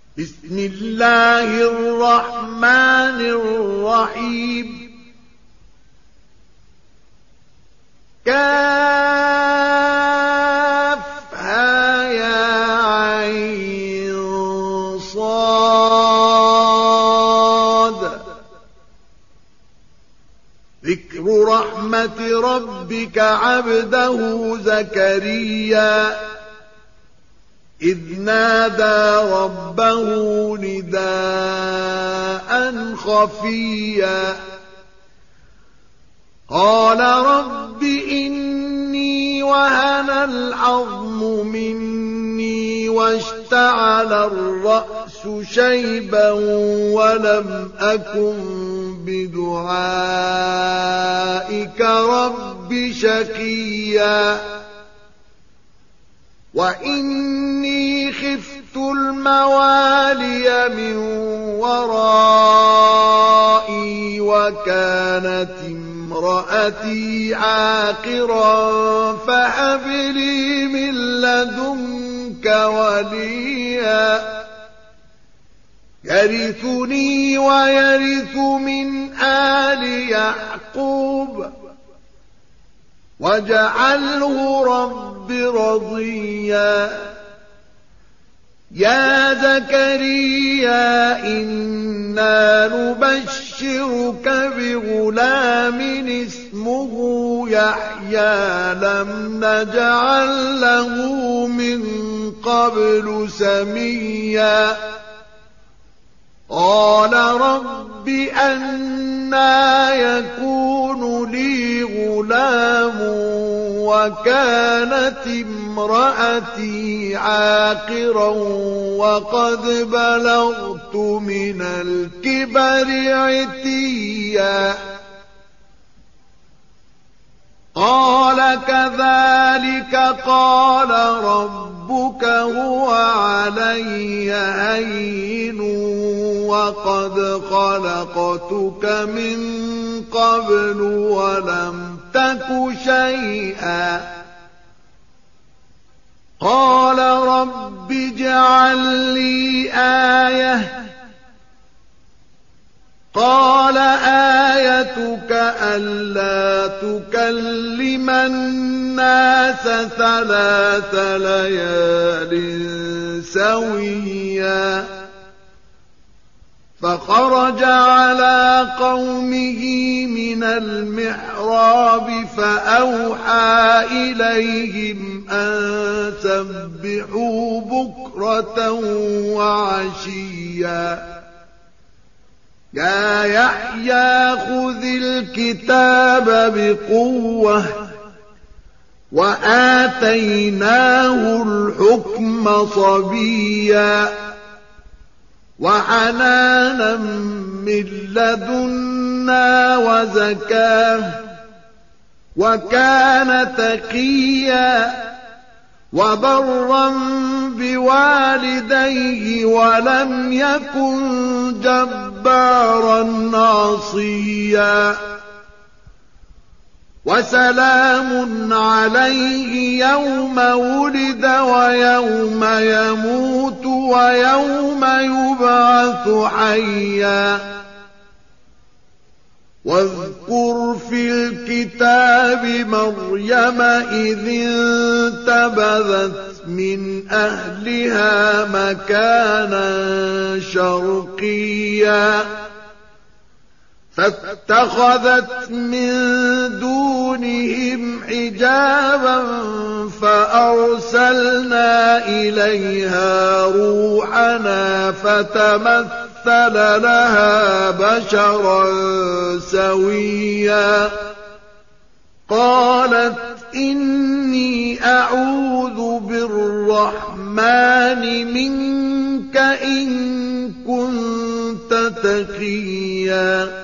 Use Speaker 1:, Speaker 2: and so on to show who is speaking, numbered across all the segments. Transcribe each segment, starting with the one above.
Speaker 1: بسم الله الرحمن الرحيم كافها يا عين صاد ذكر رحمة ربك عبده زكريا إذ نادى ربه نداء خفيا قال رب إني وهن العظم مني واشتعل الرأس شيبا ولم أكن بدعائك رب شقيا وإني خفت الموالي من ورائي وكانت امرأتي عاقرا فهب لي من لدنك وليا يرثني ويرث من آل يعقوب واجعله رب رضيا يا زكريا إنا نبشرك بغلام اسمه يحيى لم نجعل له من قبل سميا قال رب أنى يكون لي غلام وكانت امرأتي عاقرا وقد بلغت من الكبر عتيا قال كذلك قال ربك هو علي هين وقد خلقتك من قبل ولم تك شيئا قال رب اجعل لي آية قال آيتك ألا تكلم الناس 3 ليال سويا فخرج على قومه من المحراب فأوحى إليهم أن سبحوا بكرة وعشيا يا يحيى خذ الكتاب بقوة وآتيناه الحكم صبيا وحنانا من لدنا وزكاه وكان تقيا وبرا بوالديه ولم يكن جبارا عصيا وسلام عليه يوم ولد ويوم يموت ويوم يبعث حيا واذكر في الكتاب مريم إذ انتبذت من أهلها مكانا شرقيا فاتخذت من دونهم حجابا فأرسلنا إليها روحنا فتمثل لها بشرا سويا قالت إني أعوذ بالرحمن منك إن كنت تقيا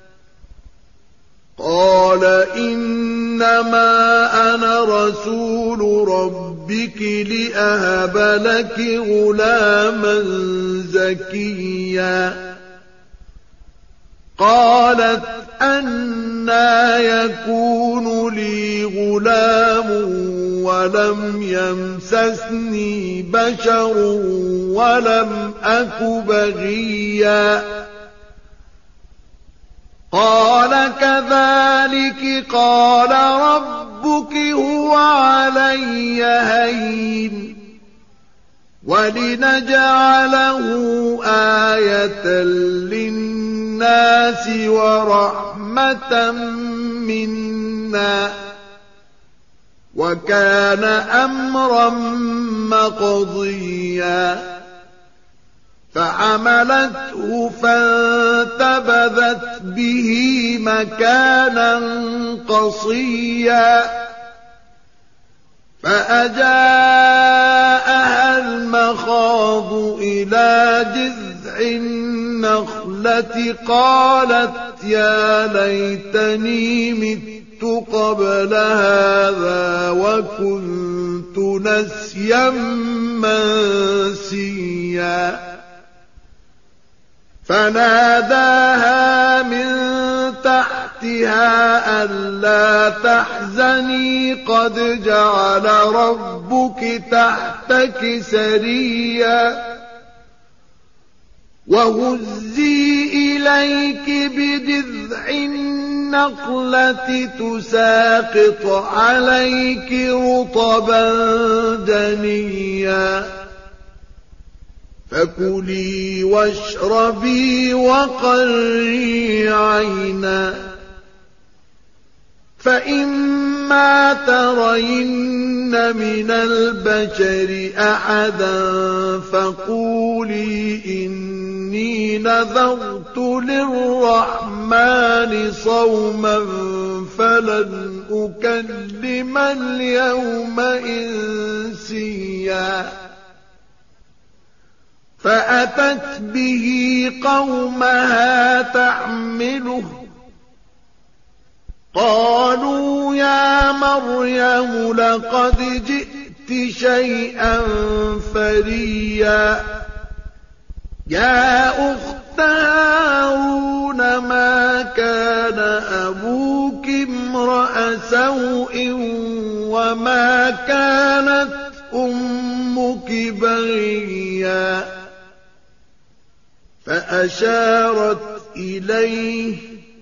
Speaker 1: قال إنما أنا رسول ربك لأهب لك غلاما زكيا قالت أنى يكون لي غلام ولم يمسسني بشر ولم أك بغيا قال كذلك قال ربك هو علي هين ولنجعله آية للناس ورحمة منا وكان أمرا مقضيا فحملته فانتبذت به مكانا قصيا فأجاءها المخاض إلى جذع النخلة قالت يا ليتني مت قبل هذا وكنت نسيا منسيا فناداها من تحتها ألا تحزني قد جعل ربك تحتك سريا وهزي إليك بجذع النخلة تساقط عليك رطبا جنيا فكلي واشربي وقري عينا فإما ترين من البشر أحدا فقولي إني نذرت للرحمن صوما فلن أكلم اليوم إنسيا فأتت به قومها تحمله قالوا يا مريم لقد جئت شيئا فريا يا أخت هارون ما كان أبوك امرأ سوء وما كانت أمك بغيا فأشارت إليه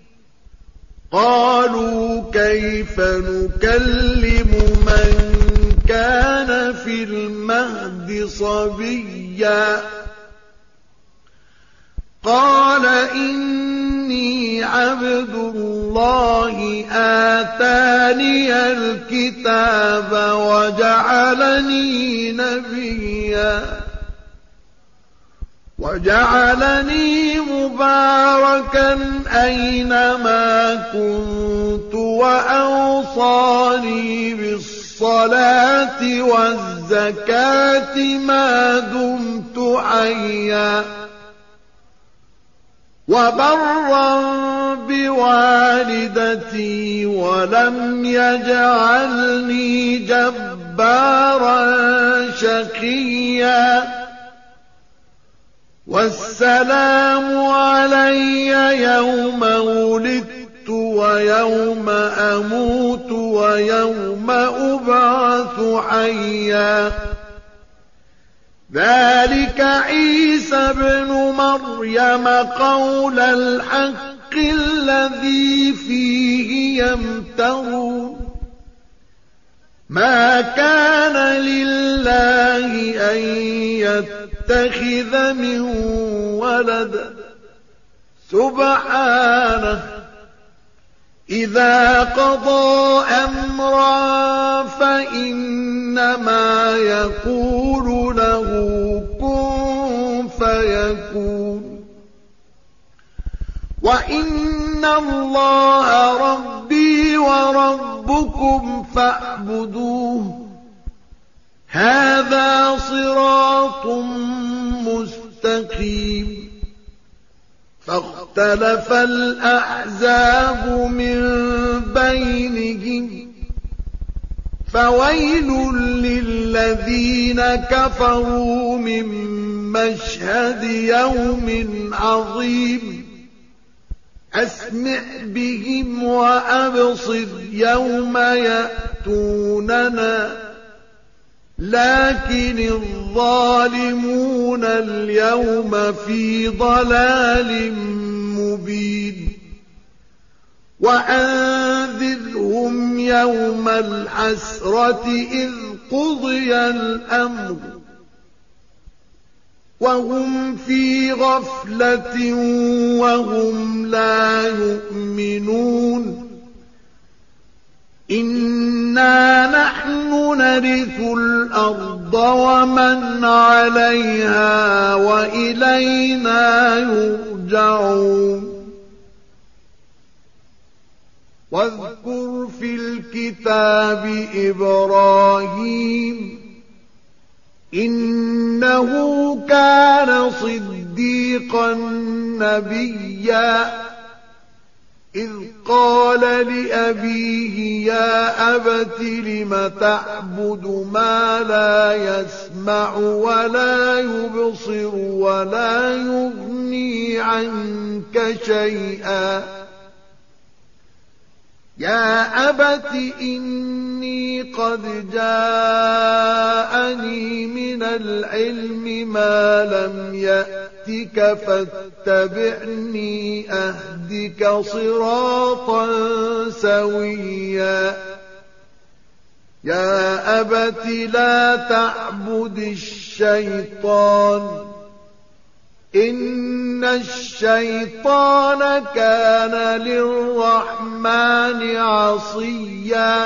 Speaker 1: قالوا كيف نكلم من كان في المهد صبيا قال إني عبد الله آتاني الكتاب وجعلني مباركا أينما كنت وأوصاني بالصلاة والزكاة ما دمت حيا وبرا بوالدتي ولم يجعلني جبارا شقيا والسلام علي يوم ولدت ويوم أموت ويوم أبعث حيا ذلك عيسى ابن مريم قول الحق الذي فيه يمترون ما كان لله أن يتخذ من ولد سبحانه إذا قضى أمرا فإنما يقول له كن فيكون وإن الله ربي وربكم فاعبدوه هذا صراط مستقيم فاختلف الأحزاب من بينهم فويل للذين كفروا من مشهد يوم عظيم أسمع بهم وأبصر يوم يأتوننا لكن الظالمون اليوم في ضلال مبين وأنذرهم يوم الحسرة إذ قضي الأمر وهم في غفلة وهم لا يؤمنون إنا نحن نرث الأرض ومن عليها وإلينا يرجعون واذكر في الكتاب إبراهيم إنه كان صديقا نبيا إذ قال لأبيه يا أبت لم تعبد ما لا يسمع ولا يبصر ولا يغني عنك شيئا يا أبت إني قد جاءني من العلم ما لم يأتك فاتبعني أهدك صراطا سويا يا أبت لا تعبد الشيطان إن الشيطان كان للرحمن عصيا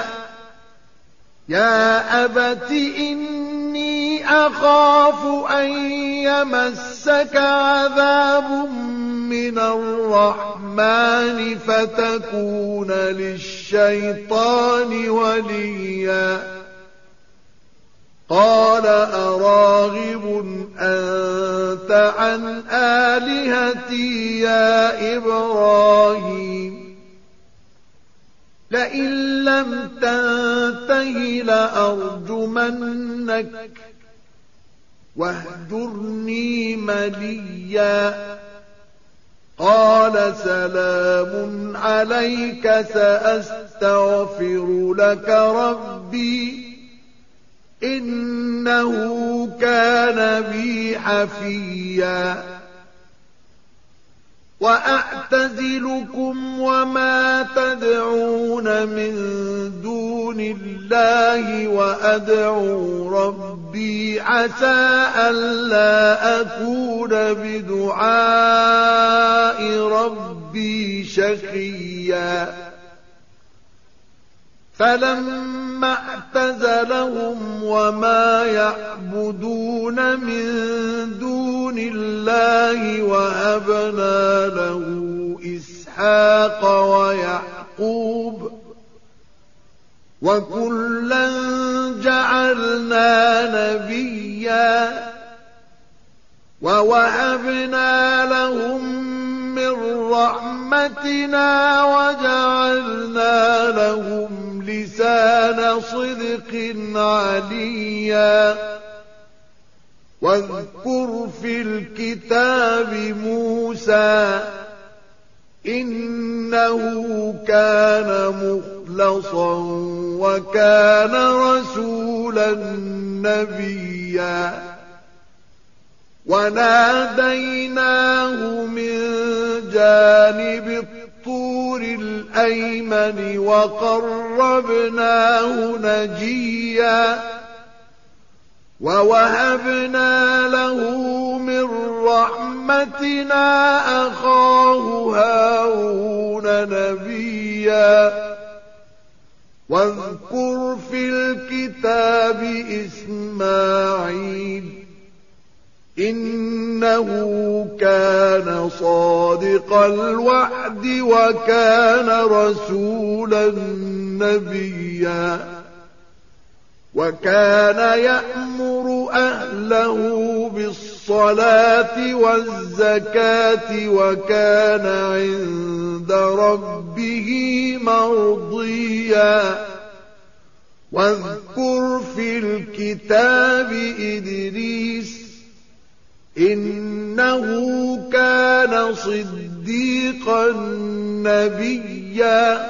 Speaker 1: يا أبت إني أخاف أن يمسك عذاب من الرحمن فتكون للشيطان وليا قال أراغب أنت عن آلهتي يا إبراهيم لئن لم تنته لأرجمنك واهجرني مليا قال سلام عليك سأستغفر لك ربي إنه كان بي حفيا وأعتزلكم وما تدعون من دون الله وأدعو ربي عسى ألا أكون بدعاء ربي شقيا فلما اعتزلهم وما يعبدون من دون الله وهبنا له إسحاق ويعقوب وكلا جعلنا نبيا ووهبنا لهم من رحمتنا وجعلنا لهم لسان صدق عليا واذكر في الكتاب موسى إنه كان مخلصا وكان رسولا نبيا وناديناه من جانب الطور الأيمن وقربناه نجيا ووهبنا له من رحمتنا أخاه هارون نبيا واذكر في الكتاب إسماعيل إنه كان صادق الوعد وكان رسولا نبيا وكان يأمر أهله بالصلاة والزكاة وكان عند ربه مرضيا واذكر في الكتاب إدريس إنه كان وكان صديقا نبيا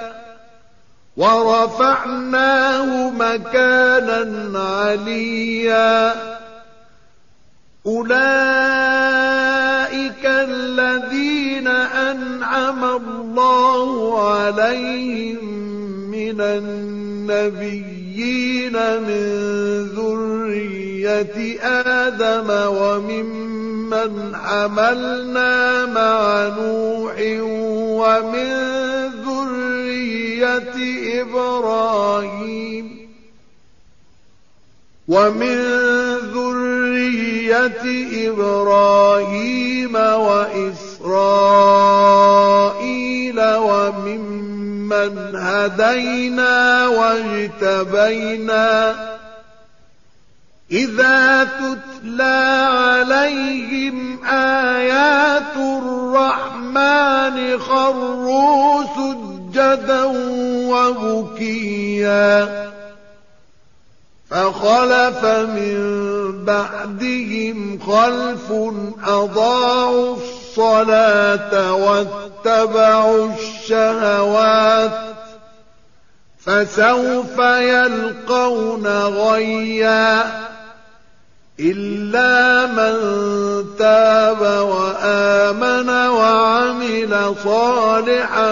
Speaker 1: ورفعناه مكانا عليا أولئك الذين أنعم الله عليهم من النبيين من ذرية آدم وممن حملنا مع نوح ومن ذرية إبراهيم وإسرائيل وممن هدينا واجتبينا إذا تتلى عليهم آيات الرحمن خروا سجدا وبكيا فخلف من بعدهم خلف أضاعوا الصلاة واتبعوا الشهوات فسوف يلقون غيا إلا من تاب وآمن وعمل صالحا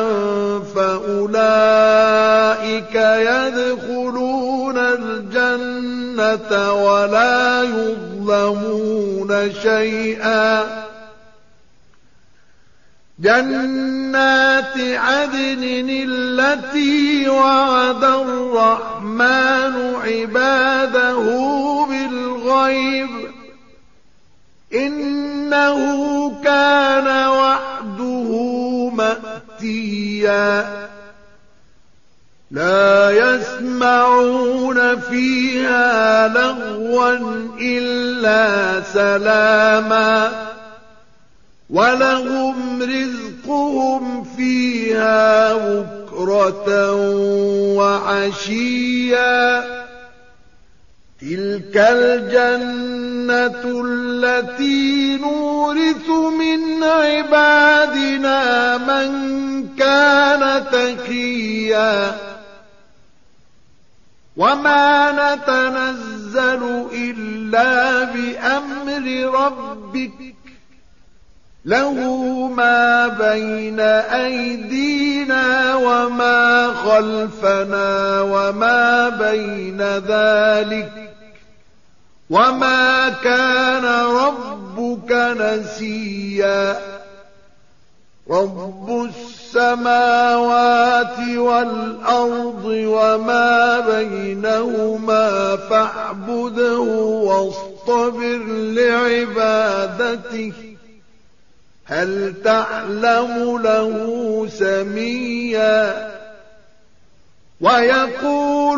Speaker 1: فأولئك يدخلون الجنة ولا يظلمون شيئا جنات عدن التي وعد الرحمن عباده بالغيب إنه كان وعده مأتيا لا يسمعون فيها لغوا إلا سلاما ولهم رزقهم فيها بكرة وعشيا تلك الجنة التي نورث من عبادنا من كان تقيا وما نتنزل إلا بأمر ربك له ما بين أيدينا وما خلفنا وما بين ذلك وما كان ربك نسيا رب السماوات والأرض وما بينهما فاعبده واصطبر لعبادته هل تعلم له سميا ويقول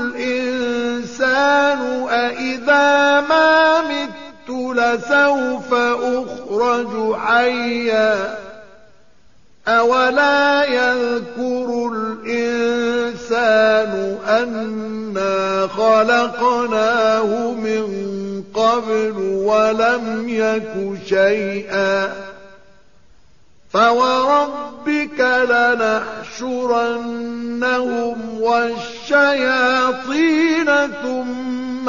Speaker 1: الإنسان أإذا ما مت لسوف أخرج حيا أولا يذكر الإنسان أنا خلقناه من قبل ولم يك شيئا فوربك لنحشرنهم والشياطين ثم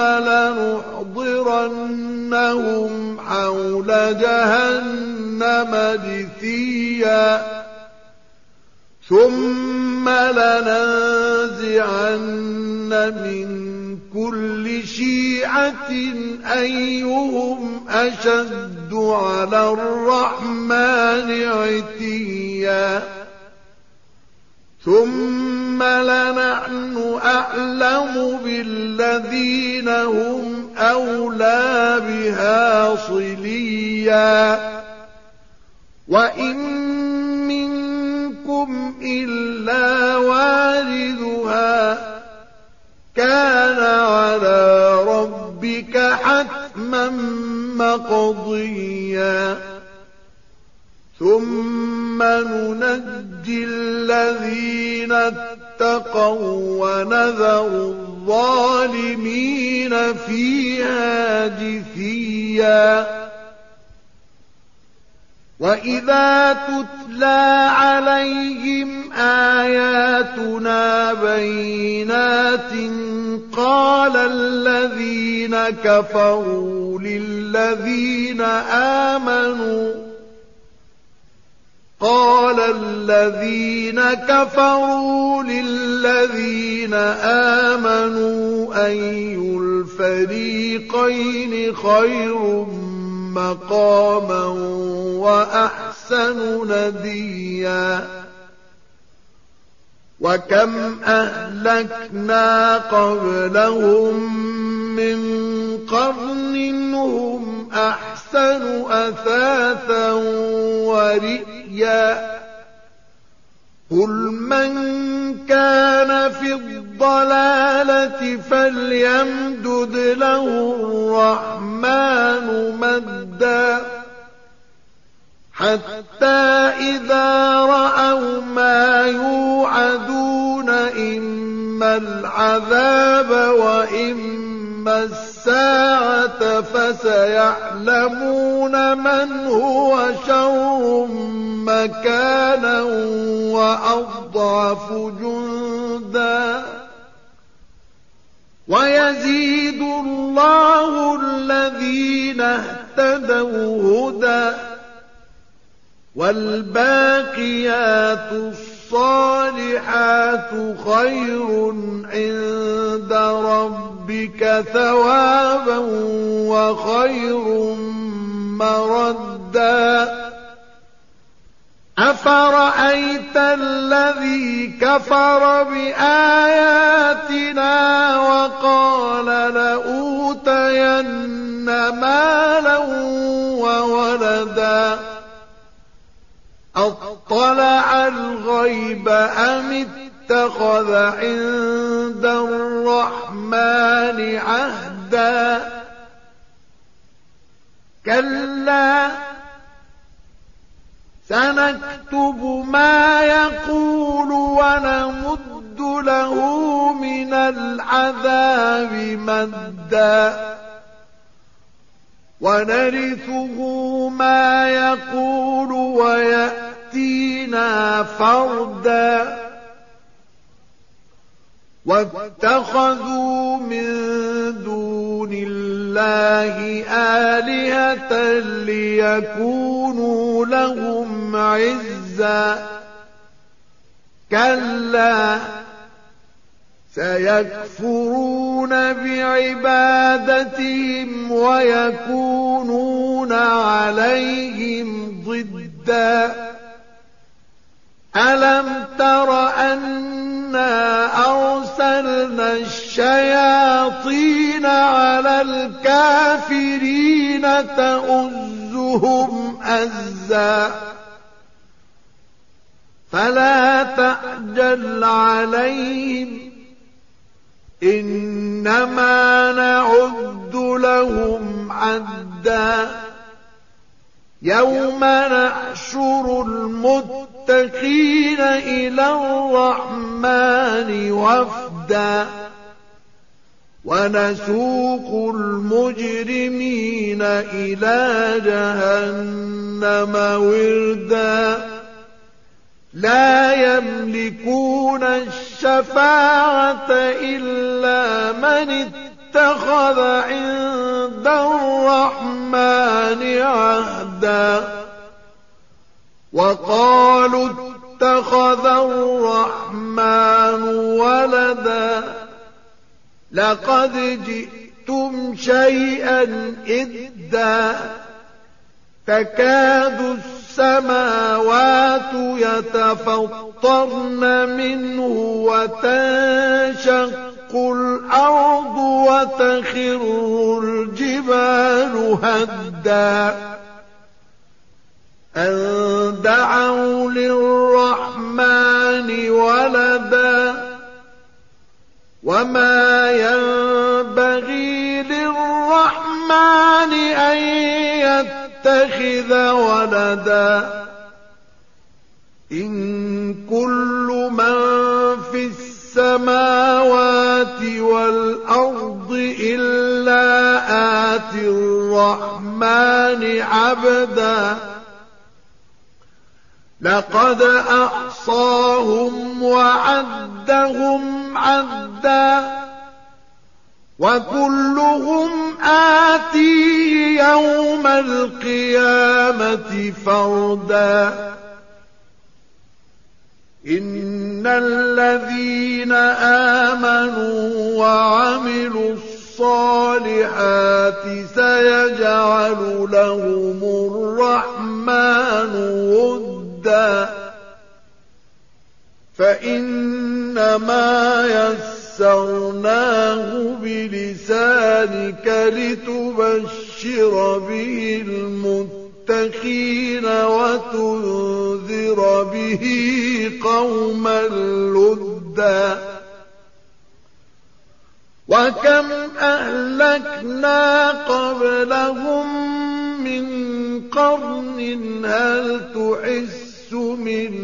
Speaker 1: لنحضرنهم حول جهنم جثيا ثم لننزعن من كل شيعة أيهم أشد على الرحمن عتيا ثم لنحن أعلم بالذين هم أولى بها صليا وإن منكم إلا واردها كان على ربك حتما مقضيا ثم ننجي الذين اتقوا ونذر الظالمين فيها جثيا وَإِذَا تُتْلَىٰ عَلَيْهِمْ آيَاتُنَا بَيِّنَاتٍ قَالَ الَّذِينَ كَفَرُوا لِلَّذِينَ آمَنُوا أَيُّ الْفَرِيقَيْنِ خَيْرٌ مَّقَامًا وَأَحْسَنُ نَدِيًّا وَكَمْ أَهْلَكْنَا قَبْلَهُم مِّن قَرْنٍ هُمْ أَحْسَنُ أَثَاثًا وَرِئْيًا قُلْ مَن كَانَ في الضَّلَالَةِ فَلْيَمْدُدْ لَهُ الرَّحْمَٰنُ مَدًّا حَتَّىٰ إِذَا رَأَوْا مَا يُوعَدُونَ إِمَّا الْعَذَابَ وَإِمَّا السَّاعَةَ فَسَيَعْلَمُونَ مَنْ هُوَ شَرٌّ مَّكَانًا وَأَضْعَفُ جُندًا وَيَزِيدُ اللَّهُ الَّذِينَ اهْتَدَوْا هُدًى وَالْبَاقِيَاتُ الصَّالِحَاتُ خَيْرٌ عِندَ رَبِّكَ ثَوَابًا وَخَيْرٌ مَّرَدًّا أَفَرَأَيْتَ الَّذِي كَفَرَ بِآيَاتِنَا وَقَالَ لَأُوتَيَنَّ مَالًا وَوَلَدًا أَطَّلَعَ الْغَيْبَ أَمِ اتَّخَذَ عِندَ الرَّحْمَٰنِ عَهْدًا كَلَّا سَنَكْتُبُ مَا يَقُولُ وَنَمُدُّ لَهُ مِنَ الْعَذَابِ مَدًّا وَنَرِثُهُ مَا يَقُولُ وَيَأْتِينَا فَرْدًا وَاتَّخَذُوا مِن دُونِ اللَّهِ آلِهَةً لِّيَكُونُوا لَهُمْ عِزًّا كَلَّا سَيَكْفُرُونَ بِعِبَادَتِهِمْ وَيَكُونُونَ عَلَيْهِمْ ضِدًّا أَلَمْ تَرَ أَنَّا أَرْسَلْنَا الشَّيَاطِينَ عَلَى الْكَافِرِينَ تَؤُزُّهُمْ أَزًّا فَلَا تَعْجَلْ عَلَيْهِمْ إِنَّمَا نَعُدُّ لَهُمْ عَدًّا يَوْمَ نَحْشُرُ الْمُتَّقِينَ إِلَى الرَّحْمَٰنِ وَفْدًا وَنَسُوقُ الْمُجْرِمِينَ إِلَىٰ جَهَنَّمَ وِرْدًا لَّا يَمْلِكُونَ الشَّفَاعَةَ إِلَّا مَنِ اتَّخَذَ عِندَ الرَّحْمَٰنِ عَهْدًا وَقَالُوا اتَّخَذَ الرَّحْمَٰنُ وَلَدًا لَّقَدْ جِئْتُمْ شَيْئًا إِدًّا تَكَادُ السَّمَاوَاتُ يَتَفَطَّرْنَ مِنْهُ وَتَنشَقُّ الْأَرْضُ وَتَخِرُّ الْجِبَالُ هَدًّا أَن دَعَوْا لِلرَّحْمَٰنِ وَلَدًا وَمَا يَنبَغِي لِلرَّحْمَٰنِ أَن يَتَّخِذَ وَلَدًا إِن كُلُّ مَن فِي السَّمَاوَاتِ وَالْأَرْضِ إِلَّا آتِي الرَّحْمَٰنِ عَبْدًا لقد أحصاهم وعدهم عدا وكلهم آتيه يوم القيامة فردا إن الذين آمنوا وعملوا الصالحات سيجعل لهم الرحمن ودا فإنما يسرناه بلسانك لتبشر به المتقين وتنذر به قوما لدا وكم أهلكنا قبلهم من قرن هل تحس من